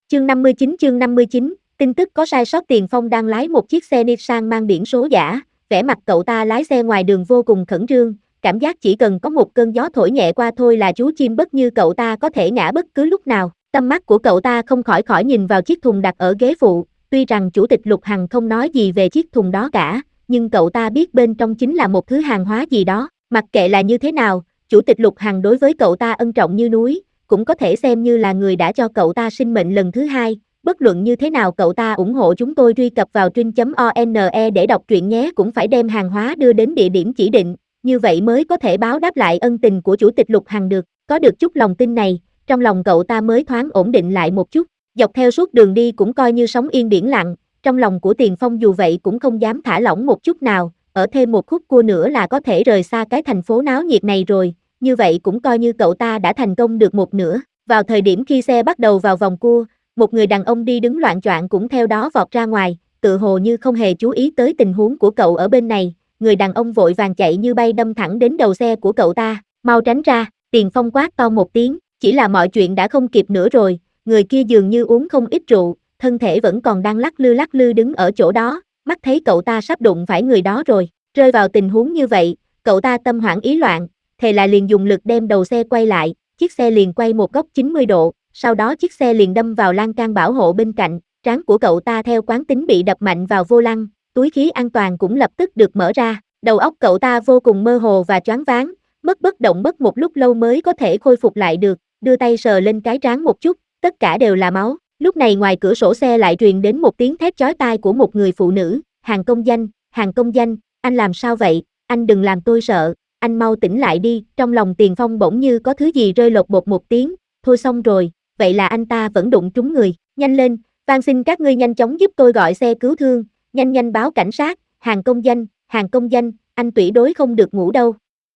Chương 59, tin tức có sai sót. Tiền Phong đang lái một chiếc xe Nissan mang biển số giả, vẻ mặt cậu ta lái xe ngoài đường vô cùng khẩn trương, cảm giác chỉ cần có một cơn gió thổi nhẹ qua thôi là chú chim bất như cậu ta có thể ngã bất cứ lúc nào. Tâm mắt của cậu ta không khỏi nhìn vào chiếc thùng đặt ở ghế phụ, tuy rằng Chủ tịch Lục Hằng không nói gì về chiếc thùng đó cả, nhưng cậu ta biết bên trong chính là một thứ hàng hóa gì đó. Mặc kệ là như thế nào, Chủ tịch Lục Hằng đối với cậu ta ân trọng như núi, cũng có thể xem như là người đã cho cậu ta sinh mệnh lần thứ hai. Bất luận như thế nào cậu ta ủng hộ chúng tôi, truy cập vào trinh.one để đọc truyện nhé. Cũng phải đem hàng hóa đưa đến địa điểm chỉ định, như vậy mới có thể báo đáp lại ân tình của Chủ tịch Lục Hằng được. Có được chút lòng tin này, trong lòng cậu ta mới thoáng ổn định lại một chút. Dọc theo suốt đường đi cũng coi như sóng yên biển lặng, trong lòng của Tiền Phong dù vậy cũng không dám thả lỏng một chút nào, ở thêm một khúc cua nữa là có thể rời xa cái thành phố náo nhiệt này rồi, như vậy cũng coi như cậu ta đã thành công được một nửa. Vào thời điểm khi xe bắt đầu vào vòng cua, một người đàn ông đi đứng loạng choạng cũng theo đó vọt ra ngoài, tự hồ như không hề chú ý tới tình huống của cậu ở bên này. Người đàn ông vội vàng chạy như bay đâm thẳng đến đầu xe của cậu ta, mau tránh ra. Tiền Phong quát to một tiếng, chỉ là mọi chuyện đã không kịp nữa rồi, người kia dường như uống không ít rượu, thân thể vẫn còn đang lắc lư đứng ở chỗ đó, mắt thấy cậu ta sắp đụng phải người đó rồi. Rơi vào tình huống như vậy, cậu ta tâm hoảng ý loạn, thề là liền dùng lực đem đầu xe quay lại, chiếc xe liền quay một góc 90 độ, sau đó chiếc xe liền đâm vào lan can bảo hộ bên cạnh, trán của cậu ta theo quán tính bị đập mạnh vào vô lăng, túi khí an toàn cũng lập tức được mở ra, đầu óc cậu ta vô cùng mơ hồ và choáng váng, bất động một lúc lâu mới có thể khôi phục lại được, đưa tay sờ lên cái trán một chút, tất cả đều là máu. Lúc này ngoài cửa sổ xe lại truyền đến một tiếng thét chói tai của một người phụ nữ, Hàng công danh, anh làm sao vậy, anh đừng làm tôi sợ, anh mau tỉnh lại đi. Trong lòng Tiền Phong bỗng như có thứ gì rơi lột bột một tiếng, thôi xong rồi, vậy là anh ta vẫn đụng trúng người, nhanh lên, van xin các ngươi nhanh chóng giúp tôi gọi xe cứu thương, nhanh báo cảnh sát. Hàng công danh, anh tuyệt đối không được ngủ đâu.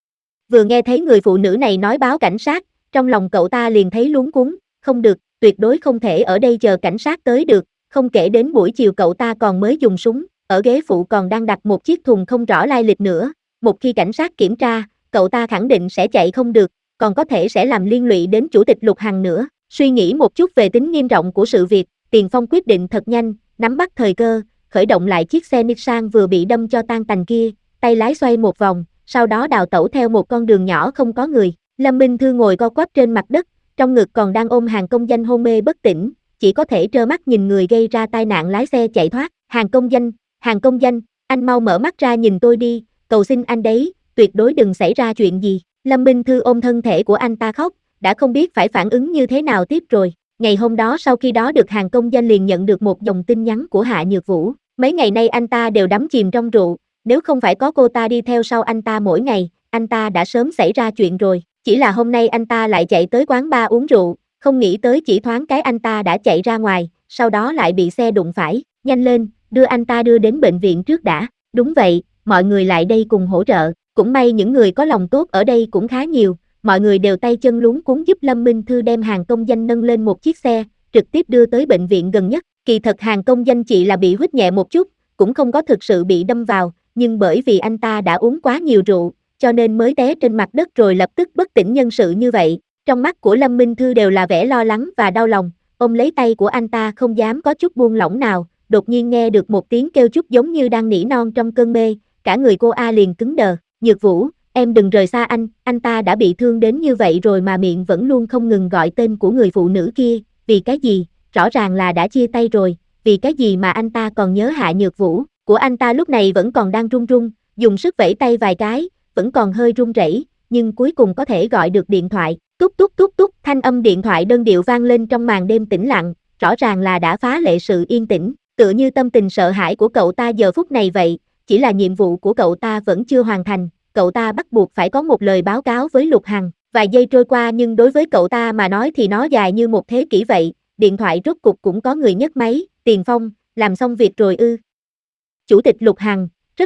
Vừa nghe thấy người phụ nữ này nói báo cảnh sát, trong lòng cậu ta liền thấy luống cuống, không được, tuyệt đối không thể ở đây chờ cảnh sát tới được, không kể đến buổi chiều cậu ta còn mới dùng súng, ở ghế phụ còn đang đặt một chiếc thùng không rõ lai lịch nữa, một khi cảnh sát kiểm tra, cậu ta khẳng định sẽ chạy không được, còn có thể sẽ làm liên lụy đến Chủ tịch Lục Hằng nữa. Suy nghĩ một chút về tính nghiêm trọng của sự việc, Tiền Phong quyết định thật nhanh, nắm bắt thời cơ, khởi động lại chiếc xe Nissan vừa bị đâm cho tan tành kia, tay lái xoay một vòng, sau đó đào tẩu theo một con đường nhỏ không có người. Lâm Minh Thư ngồi co quắp trên mặt đất, trong ngực còn đang ôm Hàng công danh hôn mê bất tỉnh, chỉ có thể trơ mắt nhìn người gây ra tai nạn lái xe chạy thoát. Hàng công danh, anh mau mở mắt ra nhìn tôi đi, cầu xin anh đấy, tuyệt đối đừng xảy ra chuyện gì. Lâm Minh Thư ôm thân thể của anh ta khóc, đã không biết phải phản ứng như thế nào tiếp rồi. Ngày hôm đó sau khi đó được Hàng công danh liền nhận được một dòng tin nhắn của Hạ Nhược Vũ. Mấy ngày nay anh ta đều đắm chìm trong rượu, nếu không phải có cô ta đi theo sau anh ta mỗi ngày, anh ta đã sớm xảy ra chuyện rồi. Chỉ là hôm nay anh ta lại chạy tới quán bar uống rượu, không nghĩ tới chỉ thoáng cái anh ta đã chạy ra ngoài, sau đó lại bị xe đụng phải. Nhanh lên, đưa anh ta đưa đến bệnh viện trước đã. Đúng vậy, mọi người lại đây cùng hỗ trợ, cũng may những người có lòng tốt ở đây cũng khá nhiều, mọi người đều tay chân luống cuống giúp Lâm Minh Thư đem Hàng công danh nâng lên một chiếc xe, trực tiếp đưa tới bệnh viện gần nhất. Kỳ thật Hàng công danh chỉ là bị huýt nhẹ một chút, cũng không có thực sự bị đâm vào, nhưng bởi vì anh ta đã uống quá nhiều rượu, cho nên mới té trên mặt đất rồi lập tức bất tỉnh nhân sự như vậy. Trong mắt của Lâm Minh Thư đều là vẻ lo lắng và đau lòng, ôm lấy tay của anh ta không dám có chút buông lỏng nào, đột nhiên nghe được một tiếng kêu chút giống như đang nỉ non trong cơn mê, cả người cô liền cứng đờ. Nhược Vũ, em đừng rời xa anh ta đã bị thương đến như vậy rồi mà miệng vẫn luôn không ngừng gọi tên của người phụ nữ kia, vì cái gì, rõ ràng là đã chia tay rồi, vì cái gì mà anh ta còn nhớ Hạ Nhược Vũ. Của anh ta lúc này vẫn còn đang run run, dùng sức vẫy tay vài cái, vẫn còn hơi run rẩy, nhưng cuối cùng có thể gọi được điện thoại. Tút, thanh âm điện thoại đơn điệu vang lên trong màn đêm tĩnh lặng, rõ ràng là đã phá lệ sự yên tĩnh, tựa như tâm tình sợ hãi của cậu ta giờ phút này vậy, chỉ là nhiệm vụ của cậu ta vẫn chưa hoàn thành, cậu ta bắt buộc phải có một lời báo cáo với Lục Hằng. Vài giây trôi qua nhưng đối với cậu ta mà nói thì nó dài như một thế kỷ vậy, điện thoại rốt cục cũng có người nhấc máy. Tiền Phong, làm xong việc rồi ư? Chủ tịch Lục Hằng, rất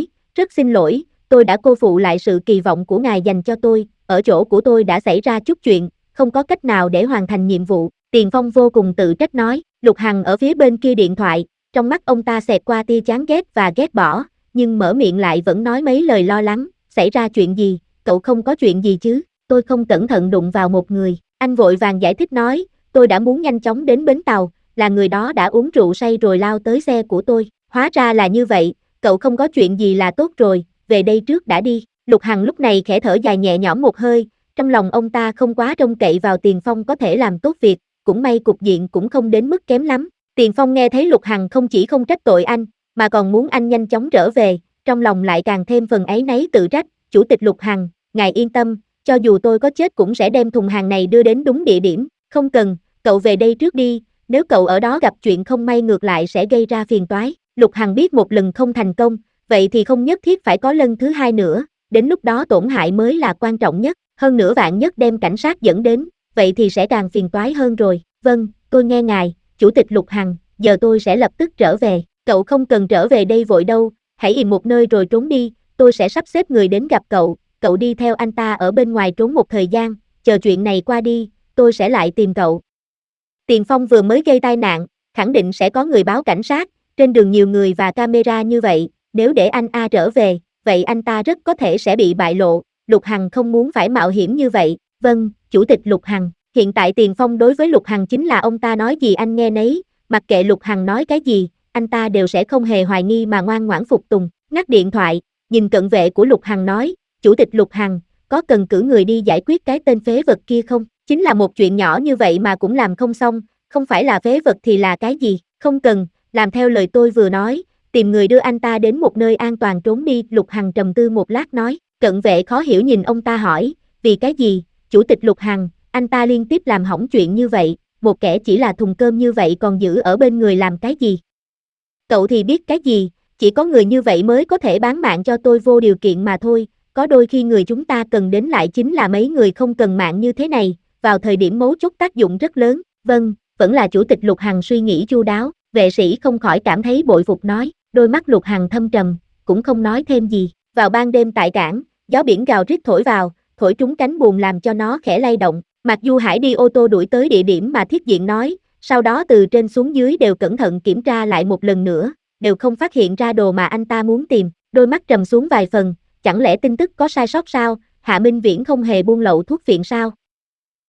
xin lỗi, tôi đã cô phụ lại sự kỳ vọng của ngài dành cho tôi, ở chỗ của tôi đã xảy ra chút chuyện, không có cách nào để hoàn thành nhiệm vụ. Tiền Phong vô cùng tự trách nói. Lục Hằng ở phía bên kia điện thoại, trong mắt ông ta xẹt qua tia chán ghét và ghét bỏ, nhưng mở miệng lại vẫn nói mấy lời lo lắng. Xảy ra chuyện gì, cậu không có chuyện gì chứ, tôi không cẩn thận đụng vào một người. Anh vội vàng giải thích nói, Tôi đã muốn nhanh chóng đến bến tàu, là người đó đã uống rượu say rồi lao tới xe của tôi. Hóa ra là như vậy, cậu không có chuyện gì là tốt rồi, về đây trước đã đi. Lục Hằng lúc này khẽ thở dài nhẹ nhõm một hơi, trong lòng ông ta không quá trông cậy vào Tiền Phong có thể làm tốt việc, cũng may cục diện cũng không đến mức kém lắm. Tiền Phong nghe thấy Lục Hằng không chỉ không trách tội anh, mà còn muốn anh nhanh chóng trở về, trong lòng lại càng thêm phần áy náy tự trách. Chủ tịch Lục Hằng, ngài yên tâm, cho dù tôi có chết cũng sẽ đem thùng hàng này đưa đến đúng địa điểm. Không cần, cậu về đây trước đi, nếu cậu ở đó gặp chuyện không may ngược lại sẽ gây ra phiền toái. Lục Hằng biết một lần không thành công, vậy thì không nhất thiết phải có lần thứ hai nữa, đến lúc đó tổn hại mới là quan trọng nhất, hơn nữa vạn nhất đem cảnh sát dẫn đến, vậy thì sẽ càng phiền toái hơn rồi. Vâng, tôi nghe ngài, Chủ tịch Lục Hằng, giờ tôi sẽ lập tức trở về. Cậu không cần trở về đây vội đâu, hãy im một nơi rồi trốn đi, tôi sẽ sắp xếp người đến gặp cậu, cậu đi theo anh ta ở bên ngoài trốn một thời gian, chờ chuyện này qua đi, tôi sẽ lại tìm cậu. Tiền Phong vừa mới gây tai nạn, khẳng định sẽ có người báo cảnh sát, trên đường nhiều người và camera như vậy, nếu để anh A trở về, vậy anh ta rất có thể sẽ bị bại lộ, Lục Hằng không muốn phải mạo hiểm như vậy. Vâng, Chủ tịch Lục Hằng, hiện tại Tiền Phong đối với Lục Hằng chính là ông ta nói gì anh nghe nấy, mặc kệ Lục Hằng nói cái gì, anh ta đều sẽ không hề hoài nghi mà ngoan ngoãn phục tùng. Ngắt điện thoại, nhìn cận vệ của Lục Hằng nói, Chủ tịch Lục Hằng, có cần cử người đi giải quyết cái tên phế vật kia không? Chính là một chuyện nhỏ như vậy mà cũng làm không xong, không phải là phế vật thì là cái gì? Không cần, làm theo lời tôi vừa nói, tìm người đưa anh ta đến một nơi an toàn trốn đi. Lục Hằng trầm tư một lát nói, cận vệ khó hiểu nhìn ông ta hỏi, vì cái gì? Chủ tịch Lục Hằng, anh ta liên tiếp làm hỏng chuyện như vậy, một kẻ chỉ là thùng cơm như vậy còn giữ ở bên người làm cái gì? Cậu thì biết cái gì, chỉ có người như vậy mới có thể bán mạng cho tôi vô điều kiện mà thôi, có đôi khi người chúng ta cần đến lại chính là mấy người không cần mạng như thế này, vào thời điểm mấu chốt tác dụng rất lớn. Vâng, vẫn là Chủ tịch Lục Hằng suy nghĩ chu đáo, vệ sĩ không khỏi cảm thấy bội phục nói, đôi mắt Lục Hằng thâm trầm, cũng không nói thêm gì. Vào ban đêm tại cảng, gió biển gào rít thổi vào, thổi trúng cánh buồm làm cho nó khẽ lay động. Mạc Du Hải đi ô tô đuổi tới địa điểm mà Thiết Diện nói, sau đó từ trên xuống dưới đều cẩn thận kiểm tra lại một lần nữa, đều không phát hiện ra đồ mà anh ta muốn tìm, đôi mắt trầm xuống vài phần, chẳng lẽ tin tức có sai sót sao, Hạ Minh Viễn không hề buôn lậu thuốc phiện sao?